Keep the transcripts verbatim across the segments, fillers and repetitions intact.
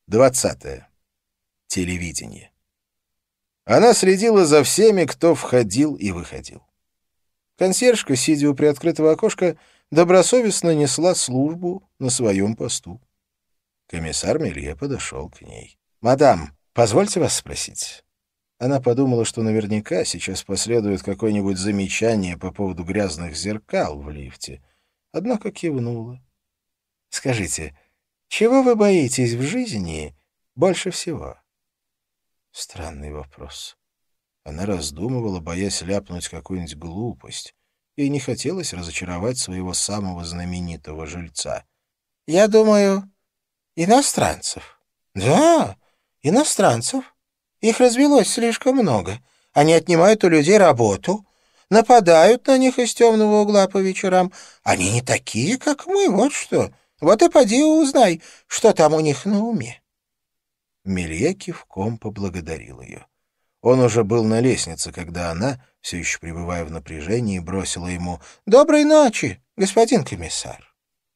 Двадцатое. Телевидение. Она следила за всеми, кто входил и выходил. Консьержка, сидя у приоткрытого окошка, добросовестно несла службу на своем посту. Комиссар Мелье подошел к ней. «Мадам, позвольте вас спросить?» Она подумала, что наверняка сейчас последует какое-нибудь замечание по поводу грязных зеркал в лифте, однако кивнула. «Скажите, чего вы боитесь в жизни больше всего?» Странный вопрос. Она раздумывала, боясь ляпнуть какую-нибудь глупость. Ей не хотелось разочаровать своего самого знаменитого жильца. «Я думаю, иностранцев». «Да, иностранцев. Их развелось слишком много. Они отнимают у людей работу, нападают на них из темного угла по вечерам. Они не такие, как мы, вот что. Вот и поди узнай, что там у них на уме». Мелье кивком поблагодарил ее. Он уже был на лестнице, когда она, все еще пребывая в напряжении, бросила ему «Доброй ночи, господин комиссар».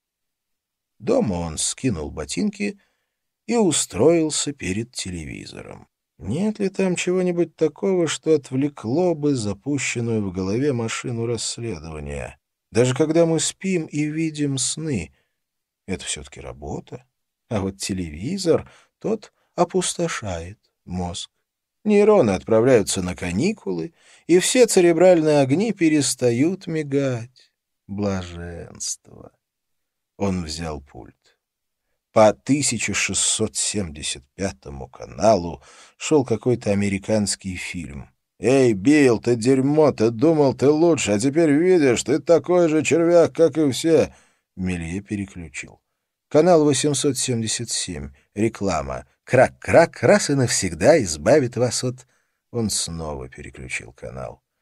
Дома он скинул ботинки и устроился перед телевизором. Нет ли там чего-нибудь такого, что отвлекло бы запущенную в голове машину расследования? Даже когда мы спим и видим сны, это все-таки работа. А вот телевизор, тот опустошает мозг. Нейроны отправляются на каникулы, и все церебральные огни перестают мигать. Блаженство. Он взял пульт. По тысяча шестьсот семьдесят пятому каналу шел какой-то американский фильм. «Эй, Билл, ты дерьмо, ты думал, ты лучше, а теперь видишь, ты такой же червяк, как и все». Мелье переключил. Канал восемьсот семьдесят семь. Реклама. Крак-крак раз и навсегда избавит вас от... Он снова переключил канал.